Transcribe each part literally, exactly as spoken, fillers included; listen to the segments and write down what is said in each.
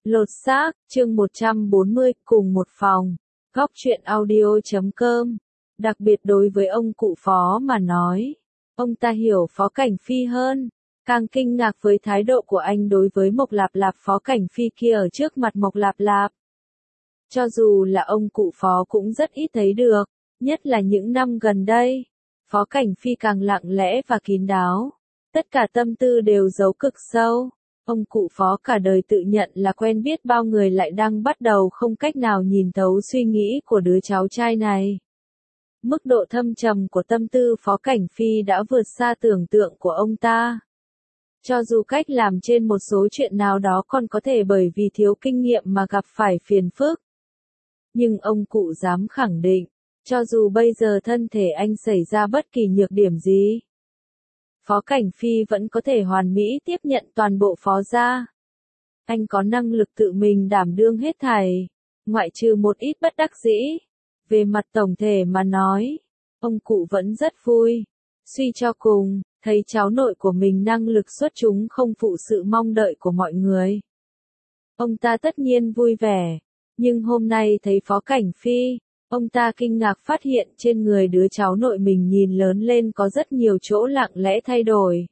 Lột xác, chương một trăm bốn mươi, cùng một phòng. Góc truyện audio chấm com. Đặc biệt đối với ông cụ Phó mà nói, ông ta hiểu Phó Cảnh Phi hơn, càng kinh ngạc với thái độ của anh đối với Mộc Lạp Lạp. Phó Cảnh Phi kia ở trước mặt Mộc Lạp Lạp, cho dù là ông cụ Phó cũng rất ít thấy được, nhất là những năm gần đây. Phó Cảnh Phi càng lặng lẽ và kín đáo, tất cả tâm tư đều giấu cực sâu. Ông cụ Phó cả đời tự nhận là quen biết bao người, lại đang bắt đầu không cách nào nhìn thấu suy nghĩ của đứa cháu trai này. Mức độ thâm trầm của tâm tư Phó Cảnh Phi đã vượt xa tưởng tượng của ông ta. Cho dù cách làm trên một số chuyện nào đó còn có thể bởi vì thiếu kinh nghiệm mà gặp phải phiền phức, nhưng ông cụ dám khẳng định, cho dù bây giờ thân thể anh xảy ra bất kỳ nhược điểm gì, Phó Cảnh Phi vẫn có thể hoàn mỹ tiếp nhận toàn bộ Phó gia. Anh có năng lực tự mình đảm đương hết thảy, ngoại trừ một ít bất đắc dĩ. Về mặt tổng thể mà nói, ông cụ vẫn rất vui. Suy cho cùng, thấy cháu nội của mình năng lực xuất chúng không phụ sự mong đợi của mọi người, ông ta tất nhiên vui vẻ. Nhưng hôm nay thấy Phó Cảnh Phi, ông ta kinh ngạc phát hiện trên người đứa cháu nội mình nhìn lớn lên có rất nhiều chỗ lặng lẽ thay đổi.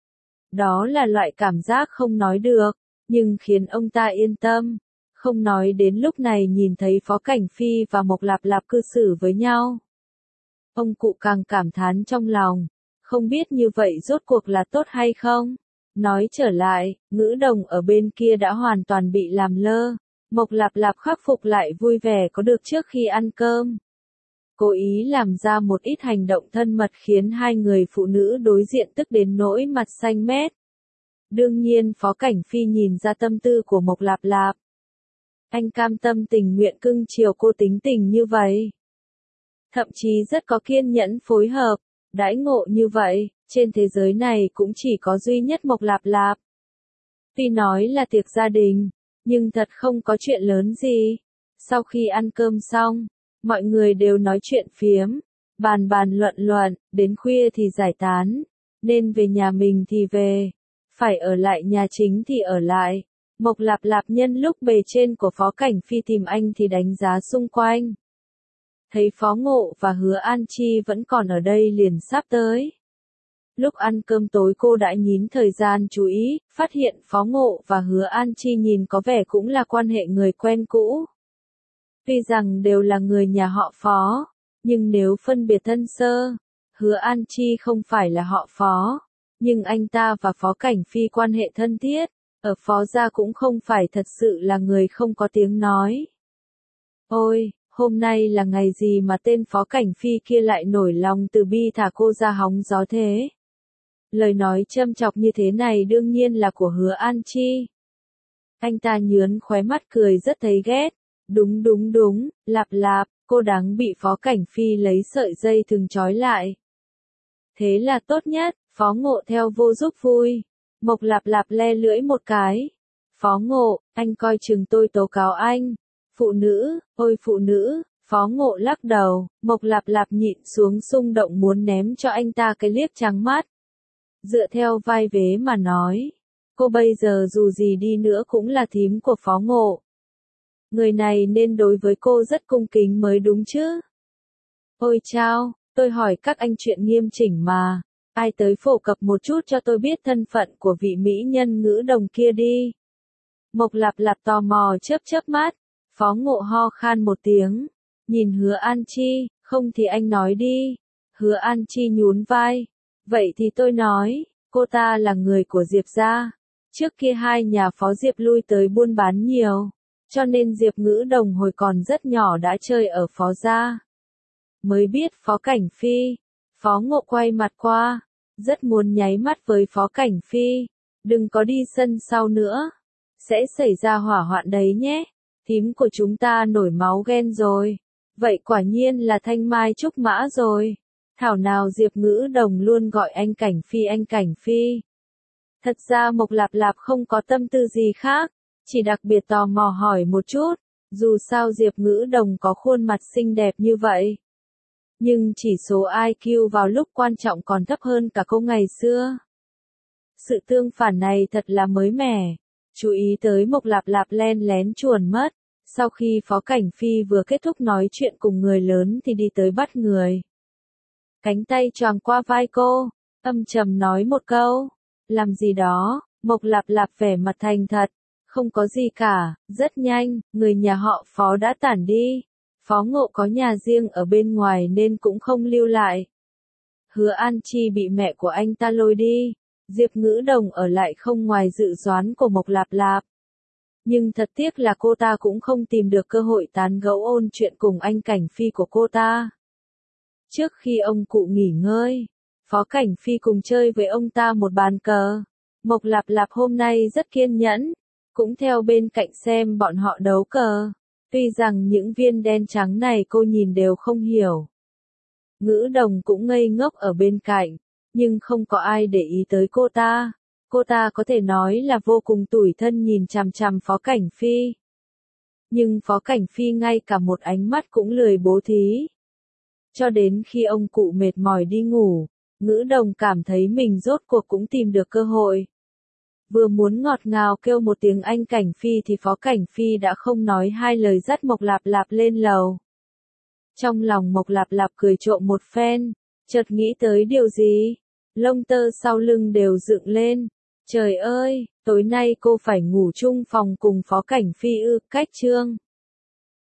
Đó là loại cảm giác không nói được, nhưng khiến ông ta yên tâm. Không nói đến lúc này nhìn thấy Phó Cảnh Phi và Mộc Lạp Lạp cư xử với nhau, ông cụ càng cảm thán trong lòng, không biết như vậy rốt cuộc là tốt hay không. Nói trở lại, Ngữ Đồng ở bên kia đã hoàn toàn bị làm lơ. Mộc Lạp Lạp khắc phục lại vui vẻ có được trước khi ăn cơm, cố ý làm ra một ít hành động thân mật khiến hai người phụ nữ đối diện tức đến nỗi mặt xanh mét. Đương nhiên Phó Cảnh Phi nhìn ra tâm tư của Mộc Lạp Lạp. Anh cam tâm tình nguyện cưng chiều cô tính tình như vậy, thậm chí rất có kiên nhẫn phối hợp. Đãi ngộ như vậy, trên thế giới này cũng chỉ có duy nhất Mộc Lạp Lạp. Tuy nói là tiệc gia đình, nhưng thật không có chuyện lớn gì. Sau khi ăn cơm xong, mọi người đều nói chuyện phiếm, bàn bàn luận luận, đến khuya thì giải tán, nên về nhà mình thì về, phải ở lại nhà chính thì ở lại. Mộc Lạp Lạp nhân lúc bề trên của Phó Cảnh Phi tìm anh thì đánh giá xung quanh. Thấy Phó Ngộ và Hứa An Chi vẫn còn ở đây liền sắp tới. Lúc ăn cơm tối cô đã nhín thời gian chú ý, phát hiện Phó Ngộ và Hứa An Chi nhìn có vẻ cũng là quan hệ người quen cũ. Tuy rằng đều là người nhà họ Phó, nhưng nếu phân biệt thân sơ, Hứa An Chi không phải là họ Phó, nhưng anh ta và Phó Cảnh Phi quan hệ thân thiết, ở Phó gia cũng không phải thật sự là người không có tiếng nói. Ôi, hôm nay là ngày gì mà tên Phó Cảnh Phi kia lại nổi lòng từ bi thả cô ra hóng gió thế? Lời nói châm chọc như thế này đương nhiên là của Hứa An Chi. Anh ta nhướn khóe mắt cười rất thấy ghét. Đúng đúng đúng, Lạp Lạp, cô đáng bị Phó Cảnh Phi lấy sợi dây thừng trói lại. Thế là tốt nhất. Phó Ngộ theo vô giúp vui. Mộc Lạp Lạp le lưỡi một cái. Phó Ngộ, anh coi chừng tôi tố cáo anh. Phụ nữ, ôi phụ nữ. Phó Ngộ lắc đầu. Mộc Lạp Lạp nhịn xuống xung động muốn ném cho anh ta cái liếc trắng mắt. Dựa theo vai vế mà nói, cô bây giờ dù gì đi nữa cũng là thím của Phó Ngộ. Người này nên đối với cô rất cung kính mới đúng chứ. Ôi chao, tôi hỏi các anh chuyện nghiêm chỉnh mà. Ai tới phổ cập một chút cho tôi biết thân phận của vị mỹ nhân Ngữ Đồng kia đi. Mộc Lạp Lạp tò mò chớp chớp mắt. Phó Ngộ ho khan một tiếng, nhìn Hứa An Chi, không thì anh nói đi. Hứa An Chi nhún vai. Vậy thì tôi nói, cô ta là người của Diệp gia. Trước kia hai nhà Phó Diệp lui tới buôn bán nhiều, cho nên Diệp Ngữ Đồng hồi còn rất nhỏ đã chơi ở Phó gia. Mới biết Phó Cảnh Phi. Phó Ngộ quay mặt qua, rất muốn nháy mắt với Phó Cảnh Phi. Đừng có đi sân sau nữa, sẽ xảy ra hỏa hoạn đấy nhé. Thím của chúng ta nổi máu ghen rồi. Vậy quả nhiên là thanh mai trúc mã rồi. Thảo nào Diệp Ngữ Đồng luôn gọi anh Cảnh Phi anh Cảnh Phi. Thật ra Mộc Lạp Lạp không có tâm tư gì khác, chỉ đặc biệt tò mò hỏi một chút, dù sao Diệp Ngữ Đồng có khuôn mặt xinh đẹp như vậy. Nhưng chỉ số i kiu vào lúc quan trọng còn thấp hơn cả cô ngày xưa. Sự tương phản này thật là mới mẻ. chú ý tới Mộc Lạp Lạp len lén chuồn mất. Sau khi Phó Cảnh Phi vừa kết thúc nói chuyện cùng người lớn thì đi tới bắt người. Cánh tay choàng qua vai cô, âm trầm nói một câu, làm gì đó, Mộc Lạp Lạp vẻ mặt thành thật, không có gì cả, rất nhanh, người nhà họ Phó đã tản đi. Phó Ngộ có nhà riêng ở bên ngoài nên cũng không lưu lại. Hứa An Chi bị mẹ của anh ta lôi đi, Diệp Ngữ Đồng ở lại không ngoài dự đoán của Mộc Lạp Lạp. Nhưng thật tiếc là cô ta cũng không tìm được cơ hội tán gẫu ôn chuyện cùng anh Cảnh Phi của cô ta. Trước khi ông cụ nghỉ ngơi, Phó Cảnh Phi cùng chơi với ông ta một bàn cờ. Mộc Lạp Lạp hôm nay rất kiên nhẫn, cũng theo bên cạnh xem bọn họ đấu cờ. Tuy rằng những viên đen trắng này cô nhìn đều không hiểu. Ngữ Đồng cũng ngây ngốc ở bên cạnh, nhưng không có ai để ý tới cô ta. Cô ta có thể nói là vô cùng tủi thân nhìn chằm chằm Phó Cảnh Phi. Nhưng Phó Cảnh Phi ngay cả một ánh mắt cũng lười bố thí. Cho đến khi ông cụ mệt mỏi đi ngủ, Ngữ Đồng cảm thấy mình rốt cuộc cũng tìm được cơ hội. Vừa muốn ngọt ngào kêu một tiếng anh Cảnh Phi thì Phó Cảnh Phi đã không nói hai lời dắt Mộc Lạp Lạp lên lầu. Trong lòng Mộc Lạp Lạp cười trộm một phen, chợt nghĩ tới điều gì, lông tơ sau lưng đều dựng lên. Trời ơi, tối nay cô phải ngủ chung phòng cùng Phó Cảnh Phi ư, cách chương.